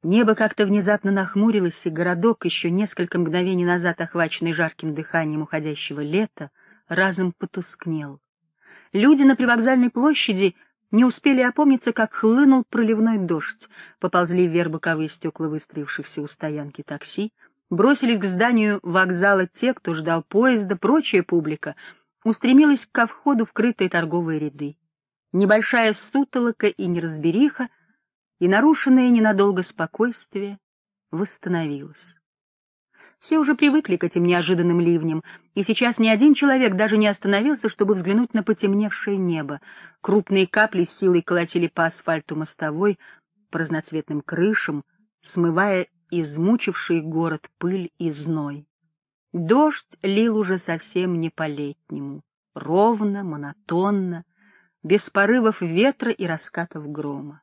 Небо как-то внезапно нахмурилось, и городок, еще несколько мгновений назад охваченный жарким дыханием уходящего лета, разом потускнел. Люди на привокзальной площади не успели опомниться, как хлынул проливной дождь, поползли вверх боковые стекла выстроившихся у стоянки такси, бросились к зданию вокзала те, кто ждал поезда, прочая публика устремилась ко входу в крытые торговые ряды. Небольшая сутолока и неразбериха, и нарушенное ненадолго спокойствие восстановилось. Все уже привыкли к этим неожиданным ливням, и сейчас ни один человек даже не остановился, чтобы взглянуть на потемневшее небо. Крупные капли с силой колотили по асфальту мостовой, по разноцветным крышам, смывая измучивший город пыль и зной. Дождь лил уже совсем не по-летнему, ровно, монотонно, без порывов ветра и раскатов грома.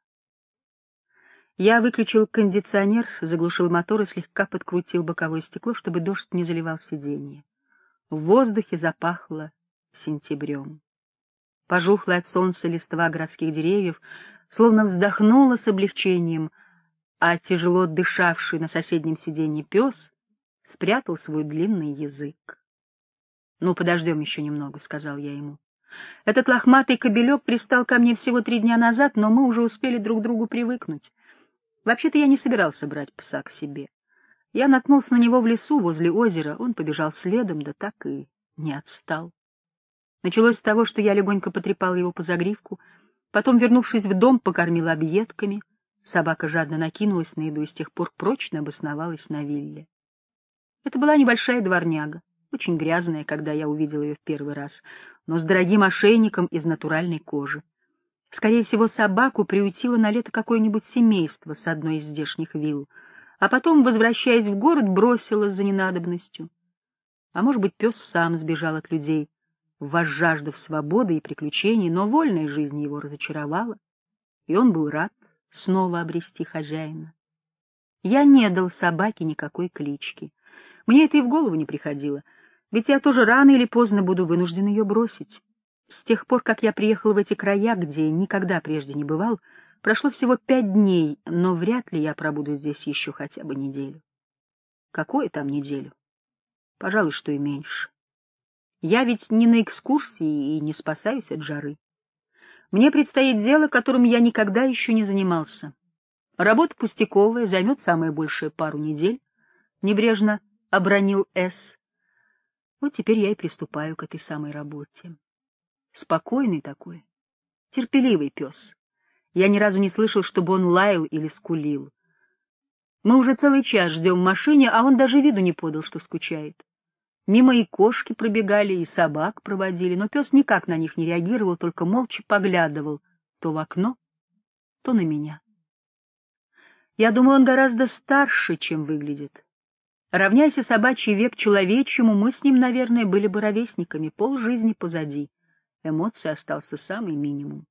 Я выключил кондиционер, заглушил мотор и слегка подкрутил боковое стекло, чтобы дождь не заливал сиденье. В воздухе запахло сентябрем. Пожухлая от солнца листва городских деревьев словно вздохнула с облегчением, а тяжело дышавший на соседнем сиденье пес спрятал свой длинный язык. — Ну, подождем еще немного, — сказал я ему. Этот лохматый кобелек пристал ко мне всего 3 дня назад, но мы уже успели друг к другу привыкнуть. Вообще-то я не собирался брать пса к себе. Я наткнулся на него в лесу возле озера, он побежал следом, да так и не отстал. Началось с того, что я легонько потрепал его по загривку, потом, вернувшись в дом, покормил объедками. Собака жадно накинулась на еду и с тех пор прочно обосновалась на вилле. Это была небольшая дворняга, очень грязная, когда я увидел ее в первый раз, но с дорогим ошейником из натуральной кожи. Скорее всего, собаку приютило на лето какое-нибудь семейство с одной из здешних вилл, а потом, возвращаясь в город, бросило за ненадобностью. А может быть, пес сам сбежал от людей, возжаждав свободы и приключений, но вольная жизнь его разочаровала, и он был рад снова обрести хозяина. Я не дал собаке никакой клички. Мне это и в голову не приходило, ведь я тоже рано или поздно буду вынужден ее бросить. С тех пор, как я приехал в эти края, где никогда прежде не бывал, прошло всего 5 дней, но вряд ли я пробуду здесь еще хотя бы неделю. Какое там неделю? Пожалуй, что и меньше. Я ведь не на экскурсии и не спасаюсь от жары. Мне предстоит дело, которым я никогда еще не занимался. Работа пустяковая, займет самое большее пару недель, — небрежно обронил С. Вот теперь я и приступаю к этой самой работе. Спокойный такой, терпеливый пес. Я ни разу не слышал, чтобы он лаял или скулил. Мы уже целый час ждем в машине, а он даже виду не подал, что скучает. Мимо и кошки пробегали, и собак проводили, но пес никак на них не реагировал, только молча поглядывал то в окно, то на меня. Я думаю, он гораздо старше, чем выглядит. Равняйся собачий век человечьему, мы с ним, наверное, были бы ровесниками, полжизни позади. Эмоций остался самый минимум.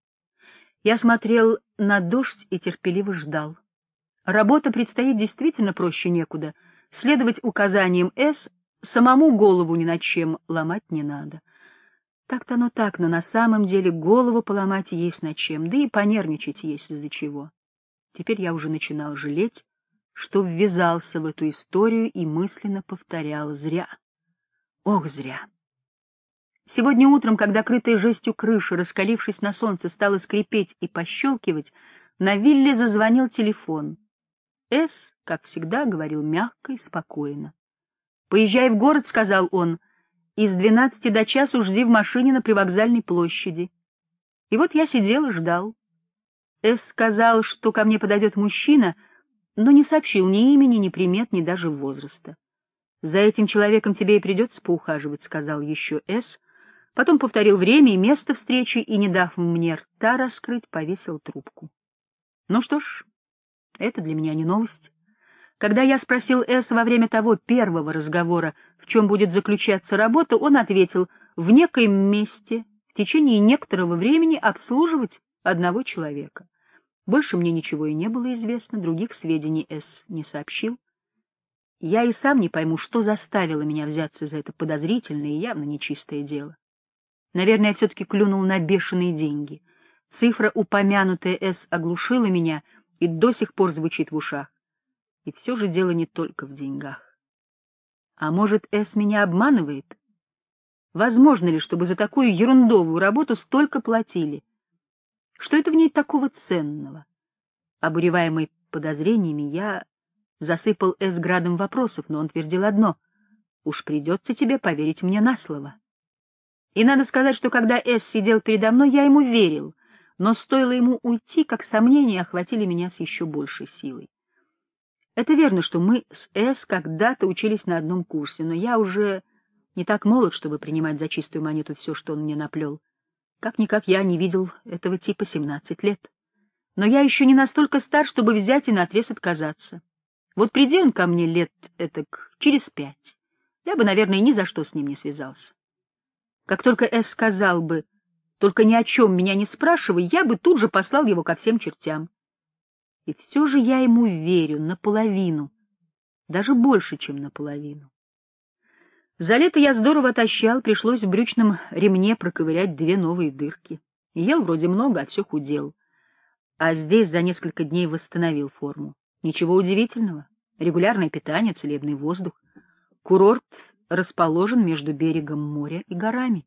Я смотрел на дождь и терпеливо ждал. Работа предстоит действительно проще некуда. Следовать указаниям С, самому голову ни над чем ломать не надо. Так-то оно так, но на самом деле голову поломать есть над чем, да и понервничать есть из-за чего. Теперь я уже начинал жалеть, что ввязался в эту историю и мысленно повторял: зря. Ох, зря. Сегодня утром, когда крытая жестью крыша, раскалившись на солнце, стала скрипеть и пощелкивать, на вилле зазвонил телефон. С, как всегда, говорил мягко и спокойно. «Поезжай в город», — сказал он, — «и с 12 до часу жди в машине на привокзальной площади». И вот я сидел и ждал. С сказал, что ко мне подойдет мужчина, но не сообщил ни имени, ни примет, ни даже возраста. «За этим человеком тебе и придется поухаживать», — сказал еще С. Потом повторил время и место встречи и, не дав мне рта раскрыть, повесил трубку. Ну что ж, это для меня не новость. Когда я спросил С. во время того первого разговора, в чем будет заключаться работа, он ответил: в некоем месте в течение некоторого времени обслуживать одного человека. Больше мне ничего и не было известно, других сведений С. не сообщил. Я и сам не пойму, что заставило меня взяться за это подозрительное и явно нечистое дело. Наверное, я все-таки клюнул на бешеные деньги. Цифра, упомянутая С, оглушила меня, и до сих пор звучит в ушах. И все же дело не только в деньгах. А может, Эс меня обманывает? Возможно ли, чтобы за такую ерундовую работу столько платили? Что это в ней такого ценного? Обуреваемый подозрениями, я засыпал Эс градом вопросов, но он твердил одно: «Уж придется тебе поверить мне на слово». И надо сказать, что когда Эс сидел передо мной, я ему верил, но стоило ему уйти, как сомнения охватили меня с еще большей силой. Это верно, что мы с Эс когда-то учились на одном курсе, но я уже не так молод, чтобы принимать за чистую монету все, что он мне наплел. Как-никак я не видел этого типа 17 лет. Но я еще не настолько стар, чтобы взять и наотрез отказаться. Вот приди он ко мне лет этак через 5, я бы, наверное, ни за что с ним не связался. Как только Эс сказал бы: «Только ни о чем меня не спрашивай», я бы тут же послал его ко всем чертям. И все же я ему верю наполовину, даже больше, чем наполовину. За лето я здорово отощал, пришлось в брючном ремне проковырять 2 новые дырки. Ел вроде много, а все худел. А здесь за несколько дней восстановил форму. Ничего удивительного. Регулярное питание, целебный воздух. Курорт расположен между берегом моря и горами.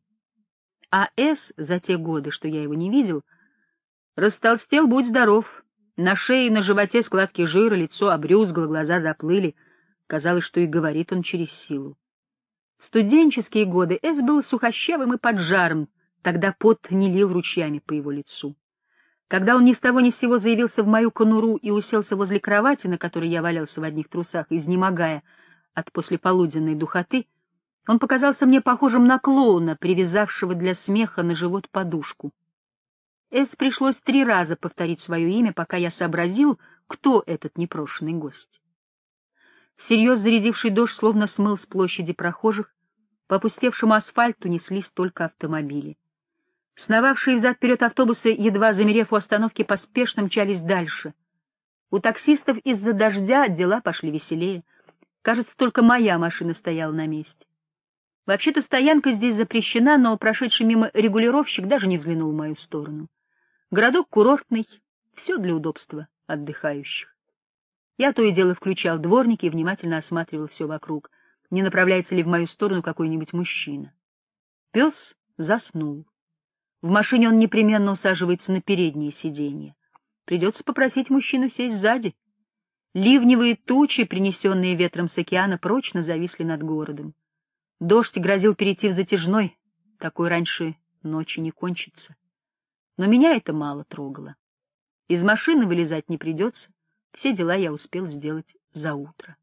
А Эс за те годы, что я его не видел, растолстел, будь здоров. На шее и на животе складки жира, лицо обрюзгло, глаза заплыли. Казалось, что и говорит он через силу. В студенческие годы Эс был сухощавым и поджаром, тогда пот не лил ручьями по его лицу. Когда он ни с того ни с сего заявился в мою конуру и уселся возле кровати, на которой я валялся в одних трусах, изнемогая от послеполуденной духоты, он показался мне похожим на клоуна, привязавшего для смеха на живот подушку. Эс пришлось 3 раза повторить свое имя, пока я сообразил, кто этот непрошенный гость. Всерьез зарядивший дождь словно смыл с площади прохожих, по опустевшему асфальту неслись только автомобили. Сновавшие взад-вперед автобусы, едва замерев у остановки, поспешно мчались дальше. У таксистов из-за дождя дела пошли веселее. Кажется, только моя машина стояла на месте. Вообще-то стоянка здесь запрещена, но прошедший мимо регулировщик даже не взглянул в мою сторону. Городок курортный, все для удобства отдыхающих. Я то и дело включал дворники и внимательно осматривал все вокруг, не направляется ли в мою сторону какой-нибудь мужчина. Пес заснул. В машине он непременно усаживается на переднее сиденье. Придется попросить мужчину сесть сзади. Ливневые тучи, принесенные ветром с океана, прочно зависли над городом. Дождь грозил перейти в затяжной, такой раньше ночи не кончится. Но меня это мало трогало. Из машины вылезать не придется, все дела я успел сделать за утро.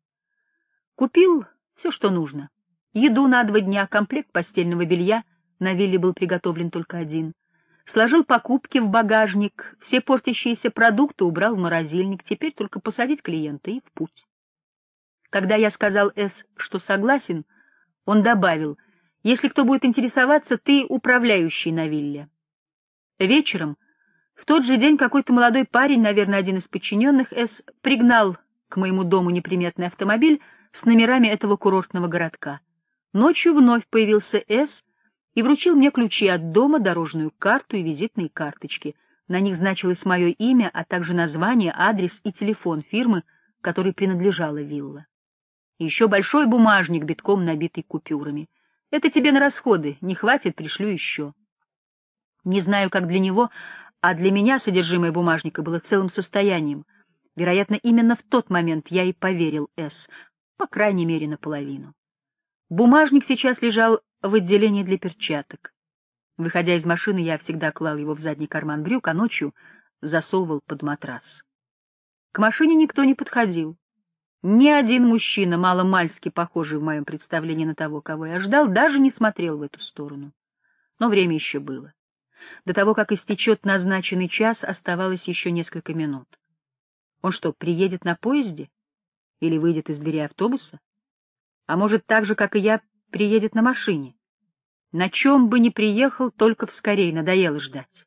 Купил все, что нужно. Еду на 2 дня, комплект постельного белья, на вилле был приготовлен только один. Сложил покупки в багажник, все портящиеся продукты убрал в морозильник, теперь только посадить клиента и в путь. Когда я сказал Эс, что согласен, он добавил: «Если кто будет интересоваться, ты управляющий на вилле». Вечером, в тот же день, какой-то молодой парень, наверное, один из подчиненных Эс, пригнал к моему дому неприметный автомобиль с номерами этого курортного городка. Ночью вновь появился Эс и вручил мне ключи от дома, дорожную карту и визитные карточки. На них значилось мое имя, а также название, адрес и телефон фирмы, которой принадлежала вилла. И еще большой бумажник, битком набитый купюрами. «Это тебе на расходы, не хватит, пришлю еще». Не знаю, как для него, а для меня содержимое бумажника было целым состоянием. Вероятно, именно в тот момент я и поверил Эс, по крайней мере, наполовину. Бумажник сейчас лежал в отделении для перчаток. Выходя из машины, я всегда клал его в задний карман брюк, а ночью засовывал под матрас. К машине никто не подходил. Ни один мужчина, мало-мальски похожий в моем представлении на того, кого я ждал, даже не смотрел в эту сторону. Но время еще было. До того, как истечет назначенный час, оставалось еще несколько минут. Он что, приедет на поезде? Или выйдет из двери автобуса? А может, так же, как и я, приедет на машине? На чем бы ни приехал, только б скорей, надоело ждать.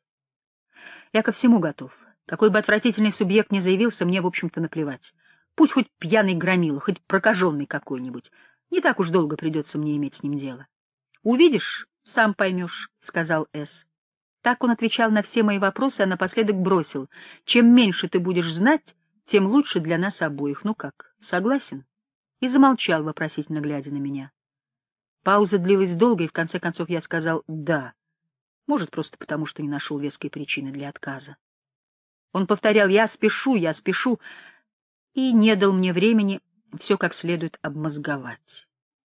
Я ко всему готов. Какой бы отвратительный субъект ни заявился, мне, в общем-то, наплевать. Пусть хоть пьяный громила, хоть прокаженный какой-нибудь. Не так уж долго придется мне иметь с ним дело. — Увидишь, сам поймешь, — сказал Эс. Так он отвечал на все мои вопросы, а напоследок бросил: «Чем меньше ты будешь знать, тем лучше для нас обоих. Ну как, согласен?» И замолчал, вопросительно глядя на меня. Пауза длилась долго, и в конце концов я сказал «да». Может, просто потому, что не нашел веской причины для отказа. Он повторял я спешу», и не дал мне времени все как следует обмозговать.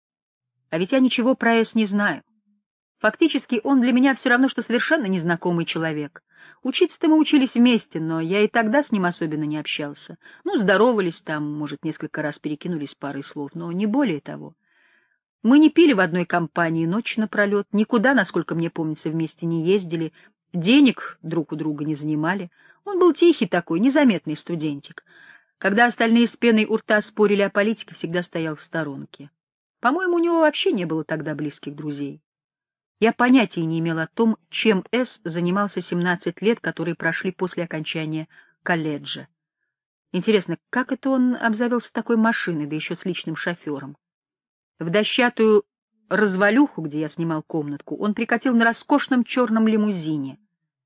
А ведь я ничего про С не знаю. Фактически он для меня все равно, что совершенно незнакомый человек. Учиться-то мы учились вместе, но я и тогда с ним особенно не общался. Ну, здоровались там, может, несколько раз перекинулись парой слов, но не более того. Мы не пили в одной компании ночь напролет, никуда, насколько мне помнится, вместе не ездили, денег друг у друга не занимали. Он был тихий такой, незаметный студентик. Когда остальные с пеной у рта спорили о политике, всегда стоял в сторонке. По-моему, у него вообще не было тогда близких друзей. Я понятия не имел о том, чем С. занимался 17 лет, которые прошли после окончания колледжа. Интересно, как это он обзавелся такой машиной, да еще с личным шофером? В дощатую развалюху, где я снимал комнатку, он прикатил на роскошном черном лимузине.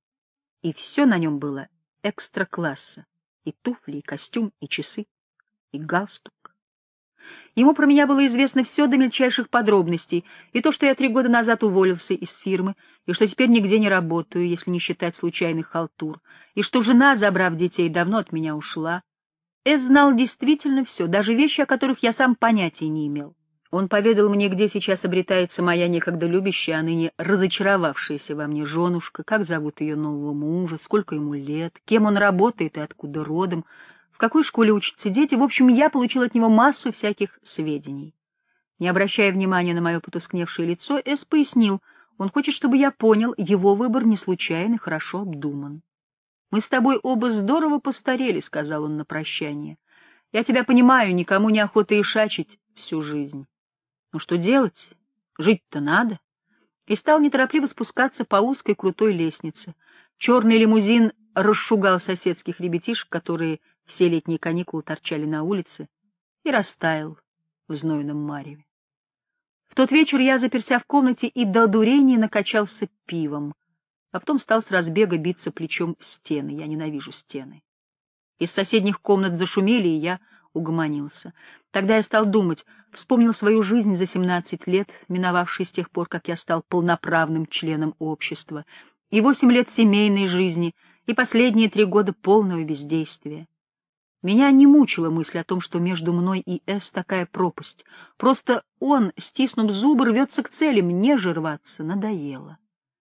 И все на нем было экстра-класса. И туфли, и костюм, и часы, и галстук. Ему про меня было известно все до мельчайших подробностей, и то, что я 3 года назад уволился из фирмы, и что теперь нигде не работаю, если не считать случайных халтур, и что жена, забрав детей, давно от меня ушла. Эс знал действительно все, даже вещи, о которых я сам понятия не имел. Он поведал мне, где сейчас обретается моя некогда любящая, а ныне разочаровавшаяся во мне женушка, как зовут ее нового мужа, сколько ему лет, кем он работает и откуда родом, в какой школе учатся дети. В общем, я получил от него массу всяких сведений. Не обращая внимания на мое потускневшее лицо, Эс пояснил, он хочет, чтобы я понял, его выбор не случайен и хорошо обдуман. «Мы с тобой оба здорово постарели», — сказал он на прощание. «Я тебя понимаю, никому не охота ишачить всю жизнь. Ну что делать? Жить-то надо». И стал неторопливо спускаться по узкой крутой лестнице. Черный лимузин расшугал соседских ребятишек, которые все летние каникулы торчали на улице, и растаял в знойном мареве. В тот вечер я заперся в комнате и до дурения накачался пивом, а потом стал с разбега биться плечом в стены. Я ненавижу стены. Из соседних комнат зашумели, и я угомонился. Тогда я стал думать, вспомнил свою жизнь за 17 лет, миновавшие с тех пор, как я стал полноправным членом общества, и 8 лет семейной жизни, и последние 3 года полного бездействия. Меня не мучила мысль о том, что между мной и С такая пропасть. Просто он, стиснув зубы, рвется к цели, мне же рваться надоело.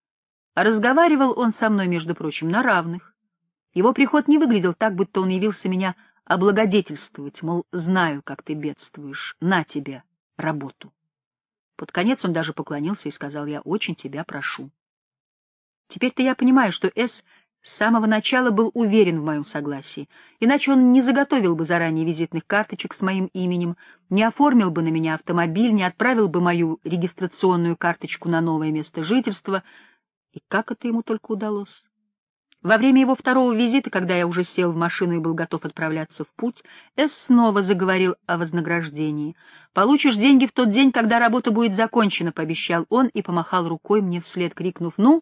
А разговаривал он со мной, между прочим, на равных. Его приход не выглядел так, будто он явился меня облагодетельствовать, мол, знаю, как ты бедствуешь, на тебе работу. Под конец он даже поклонился и сказал: «Я очень тебя прошу». Теперь-то я понимаю, что С. с самого начала был уверен в моем согласии, иначе он не заготовил бы заранее визитных карточек с моим именем, не оформил бы на меня автомобиль, не отправил бы мою регистрационную карточку на новое место жительства. И как это ему только удалось? Во время его второго визита, когда я уже сел в машину и был готов отправляться в путь, С. снова заговорил о вознаграждении. «Получишь деньги в тот день, когда работа будет закончена», — пообещал он и помахал рукой мне вслед, крикнув: «Ну,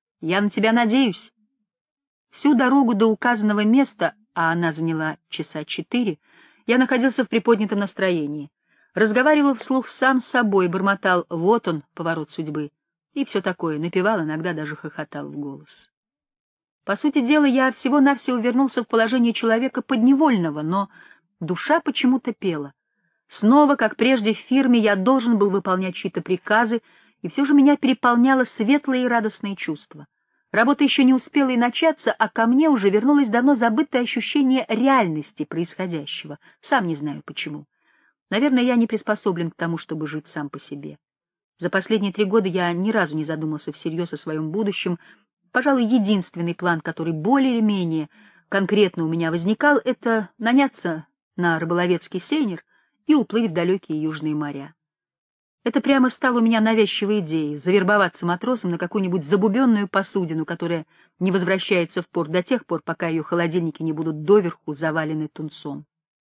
я на тебя надеюсь». Всю дорогу до указанного места, а она заняла часа 4, я находился в приподнятом настроении. Разговаривал вслух сам с собой, бормотал «вот он, поворот судьбы» и все такое, напевал, иногда даже хохотал в голос. По сути дела, я всего-навсего вернулся в положение человека подневольного, но душа почему-то пела. Снова, как прежде в фирме, я должен был выполнять чьи-то приказы, и все же меня переполняло светлое и радостное чувство. Работа еще не успела и начаться, а ко мне уже вернулось давно забытое ощущение реальности происходящего. Сам не знаю почему. Наверное, я не приспособлен к тому, чтобы жить сам по себе. За последние 3 года я ни разу не задумался всерьез о своем будущем. Пожалуй, единственный план, который более или менее конкретно у меня возникал, это наняться на рыболовецкий сейнер и уплыть в далекие южные моря. Это прямо стало у меня навязчивой идеей — завербоваться матросом на какую-нибудь забубенную посудину, которая не возвращается в порт до тех пор, пока ее холодильники не будут доверху завалены тунцом.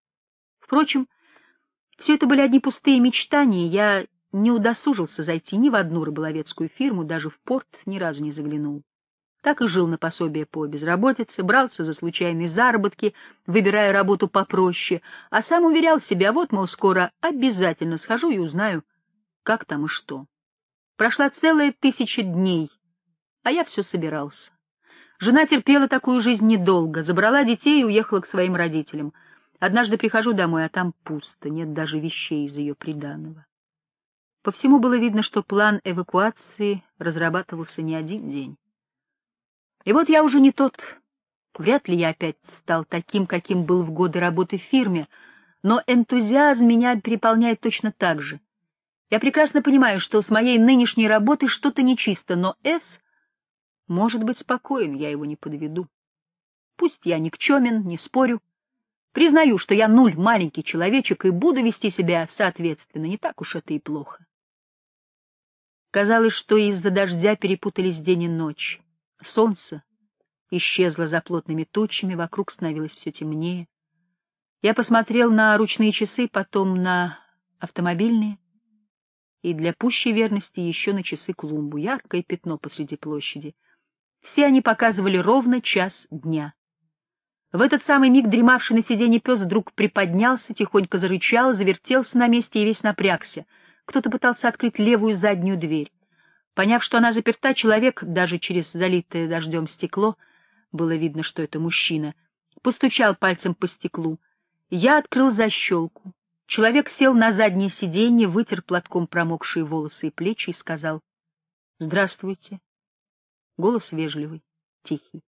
Впрочем, все это были одни пустые мечтания, я не удосужился зайти ни в одну рыболовецкую фирму, даже в порт ни разу не заглянул. Так и жил на пособие по безработице, брался за случайные заработки, выбирая работу попроще, а сам уверял себя, вот, мол, скоро обязательно схожу и узнаю, как там и что. Прошла целая 1000 дней, а я все собирался. Жена терпела такую жизнь недолго, забрала детей и уехала к своим родителям. Однажды прихожу домой, а там пусто, нет даже вещей из ее приданого. По всему было видно, что план эвакуации разрабатывался не один день. И вот я уже не тот. Вряд ли я опять стал таким, каким был в годы работы в фирме, но энтузиазм меня переполняет точно так же. Я прекрасно понимаю, что с моей нынешней работой что-то нечисто, но С может быть спокоен, я его не подведу. Пусть я никчемен, не спорю. Признаю, что я нуль, маленький человечек, и буду вести себя соответственно, не так уж это и плохо. Казалось, что из-за дождя перепутались день и ночь. Солнце исчезло за плотными тучами, вокруг становилось все темнее. Я посмотрел на ручные часы, потом на автомобильные, и для пущей верности еще на часы-клумбу, яркое пятно посреди площади. Все они показывали ровно 1:00 дня. В этот самый миг дремавший на сиденье пес вдруг приподнялся, тихонько зарычал, завертелся на месте и весь напрягся. Кто-то пытался открыть левую заднюю дверь. Поняв, что она заперта, человек, даже через залитое дождем стекло, было видно, что это мужчина, постучал пальцем по стеклу. Я открыл защелку. Человек сел на заднее сиденье, вытер платком промокшие волосы и плечи и сказал: «Здравствуйте». Голос вежливый, тихий.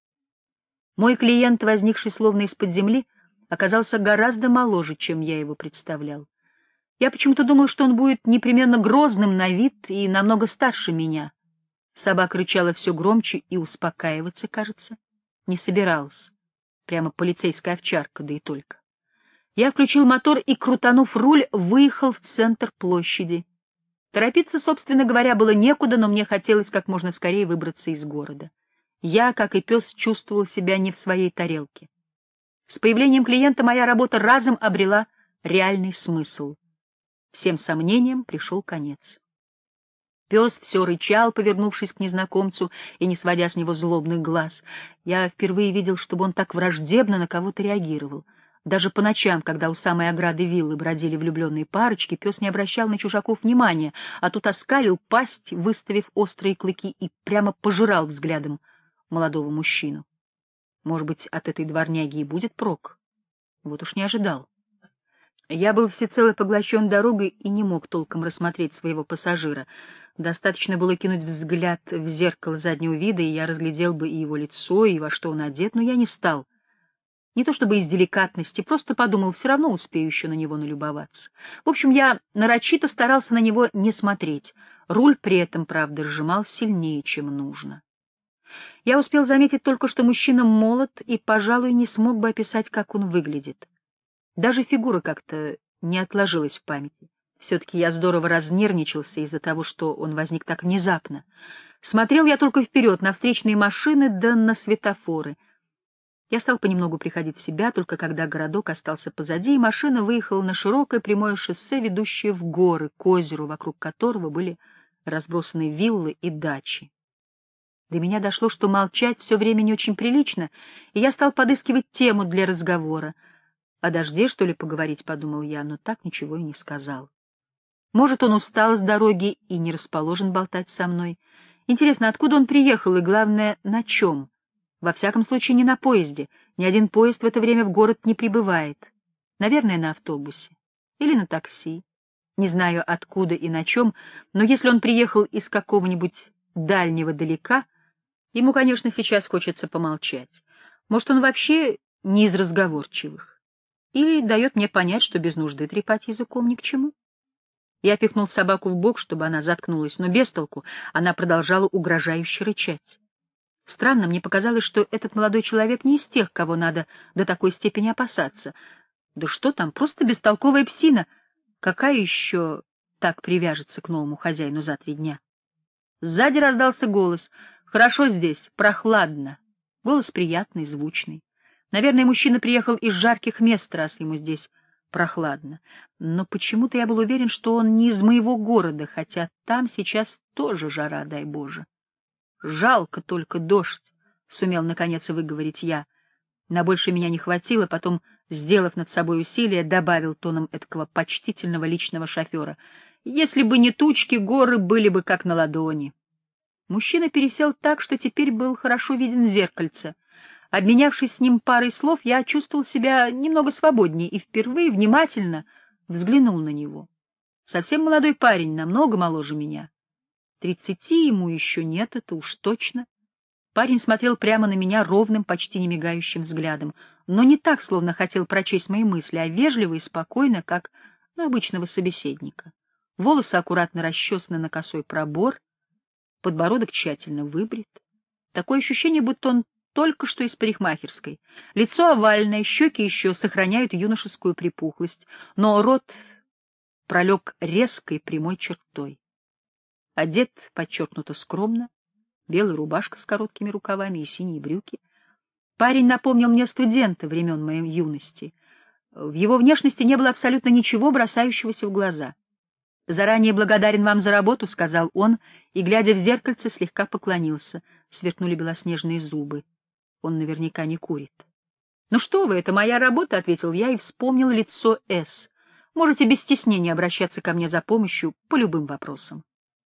Мой клиент, возникший словно из-под земли, оказался гораздо моложе, чем я его представлял. Я почему-то думал, что он будет непременно грозным на вид и намного старше меня. Собака рычала все громче и успокаиваться, кажется, не собиралась. Прямо полицейская овчарка, да и только. Я включил мотор и, крутанув руль, выехал в центр площади. Торопиться, собственно говоря, было некуда, но мне хотелось как можно скорее выбраться из города. Я, как и пес, чувствовал себя не в своей тарелке. С появлением клиента моя работа разом обрела реальный смысл. Всем сомнениям пришел конец. Пес все рычал, повернувшись к незнакомцу и не сводя с него злобных глаз. Я впервые видел, чтобы он так враждебно на кого-то реагировал. Даже по ночам, когда у самой ограды виллы бродили влюбленные парочки, пес не обращал на чужаков внимания, а тут оскалил пасть, выставив острые клыки, и прямо пожирал взглядом молодого мужчину. Может быть, от этой дворняги и будет прок? Вот уж не ожидал. Я был всецело поглощен дорогой и не мог толком рассмотреть своего пассажира. Достаточно было кинуть взгляд в зеркало заднего вида, и я разглядел бы и его лицо, и во что он одет, но я не стал. Не то чтобы из деликатности, просто подумал, все равно успею еще на него налюбоваться. В общем, я нарочито старался на него не смотреть. Руль при этом, правда, сжимал сильнее, чем нужно. Я успел заметить только, что мужчина молод, и, пожалуй, не смог бы описать, как он выглядит. Даже фигура как-то не отложилась в памяти. Все-таки я здорово разнервничался из-за того, что он возник так внезапно. Смотрел я только вперед, на встречные машины да на светофоры. Я стал понемногу приходить в себя, только когда городок остался позади, и машина выехала на широкое прямое шоссе, ведущее в горы, к озеру, вокруг которого были разбросаны виллы и дачи. До меня дошло, что молчать все время не очень прилично, и я стал подыскивать тему для разговора. О дожде, что ли, поговорить, подумал я, но так ничего и не сказал. Может, он устал с дороги и не расположен болтать со мной. Интересно, откуда он приехал и, главное, на чем? Во всяком случае, не на поезде. Ни один поезд в это время в город не прибывает. Наверное, на автобусе. Или на такси. Не знаю, откуда и на чем, но если он приехал из какого-нибудь дальнего далека, ему, конечно, сейчас хочется помолчать. Может, он вообще не из разговорчивых. Или дает мне понять, что без нужды трепать языком ни к чему. Я пихнул собаку в бок, чтобы она заткнулась, но без толку, она продолжала угрожающе рычать. Странно, мне показалось, что этот молодой человек не из тех, кого надо до такой степени опасаться. Да что там, просто бестолковая псина. Какая еще так привяжется к новому хозяину за 3 дня? Сзади раздался голос. «Хорошо здесь, прохладно». Голос приятный, звучный. Наверное, мужчина приехал из жарких мест, раз ему здесь прохладно. Но почему-то я был уверен, что он не из моего города, хотя там сейчас тоже жара, дай Боже. Жалко только дождь, — сумел наконец выговорить я. На больше меня не хватило, потом, сделав над собой усилие, добавил тоном эткого почтительного личного шофера. Если бы не тучки, горы были бы как на ладони. Мужчина пересел так, что теперь был хорошо виден в зеркальце. Обменявшись с ним парой слов, я чувствовал себя немного свободнее и впервые внимательно взглянул на него. Совсем молодой парень, намного моложе меня. 30 ему еще нет, это уж точно. Парень смотрел прямо на меня ровным, почти не мигающим взглядом, но не так, словно хотел прочесть мои мысли, а вежливо и спокойно, как на обычного собеседника. Волосы аккуратно расчесаны на косой пробор, подбородок тщательно выбрит. Такое ощущение, будто он только что из парикмахерской. Лицо овальное, щеки еще сохраняют юношескую припухлость, но рот пролег резкой прямой чертой. Одет подчеркнуто скромно, белая рубашка с короткими рукавами и синие брюки. Парень напомнил мне студента времен моей юности. В его внешности не было абсолютно ничего, бросающегося в глаза. «Заранее благодарен вам за работу», — сказал он, и, глядя в зеркальце, слегка поклонился. Сверкнули белоснежные зубы. Он наверняка не курит. «Ну что вы, это моя работа», — ответил я и вспомнил лицо С. «Можете без стеснения обращаться ко мне за помощью по любым вопросам».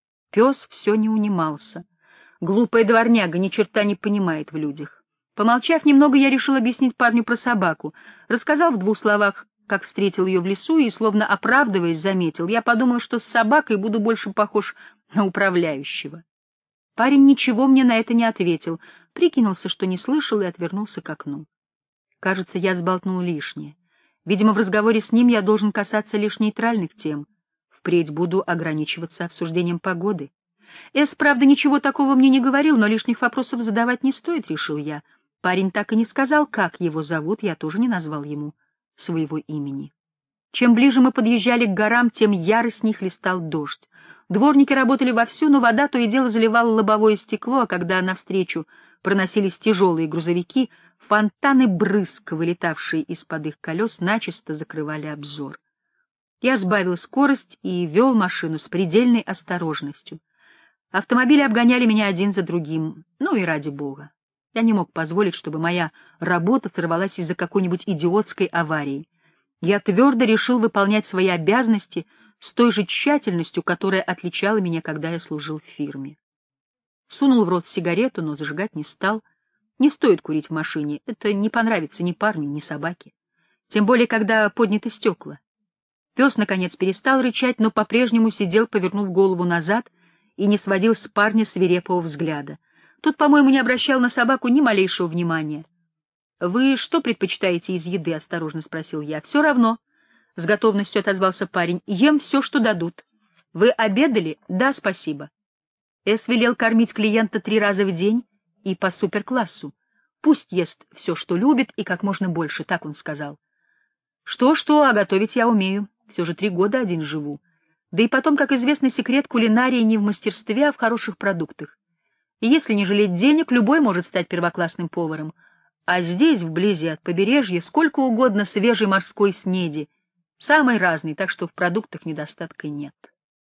Пес все не унимался. Глупая дворняга ни черта не понимает в людях. Помолчав немного, я решил объяснить парню про собаку. Рассказал в 2 словах, как встретил ее в лесу, и, словно оправдываясь, заметил. Я подумал, что с собакой буду больше похож на управляющего. Парень ничего мне на это не ответил, прикинулся, что не слышал, и отвернулся к окну. Кажется, я сболтнул лишнее. Видимо, в разговоре с ним я должен касаться лишь нейтральных тем. Впредь буду ограничиваться обсуждением погоды. Эс, правда, ничего такого мне не говорил, но лишних вопросов задавать не стоит, решил я. Парень так и не сказал, как его зовут, я тоже не назвал ему своего имени. Чем ближе мы подъезжали к горам, тем яростней хлестал дождь. Дворники работали вовсю, но вода то и дело заливала лобовое стекло, а когда навстречу проносились тяжелые грузовики, фонтаны брызг, вылетавшие из-под их колес, начисто закрывали обзор. Я сбавил скорость и вел машину с предельной осторожностью. Автомобили обгоняли меня один за другим, ну и ради бога. Я не мог позволить, чтобы моя работа сорвалась из-за какой-нибудь идиотской аварии. Я твердо решил выполнять свои обязанности с той же тщательностью, которая отличала меня, когда я служил в фирме. Сунул в рот сигарету, но зажигать не стал. Не стоит курить в машине, это не понравится ни парню, ни собаке. Тем более, когда подняты стекла. Пес, наконец, перестал рычать, но по-прежнему сидел, повернув голову назад, и не сводил с парня свирепого взгляда. Тот, по-моему, не обращал на собаку ни малейшего внимания. — Вы что предпочитаете из еды? — осторожно спросил я. — Все равно, — с готовностью отозвался парень. — Ем все, что дадут. — Вы обедали? — Да, спасибо. Эс велел кормить клиента 3 раза в день и по суперклассу. Пусть ест все, что любит, и как можно больше, так он сказал. Что-что, а готовить я умею. Все же 3 года один живу. Да и потом, как известно, секрет кулинарии не в мастерстве, а в хороших продуктах. И если не жалеть денег, любой может стать первоклассным поваром. А здесь, вблизи от побережья, сколько угодно свежей морской снеди, самой разной, так что в продуктах недостатка нет.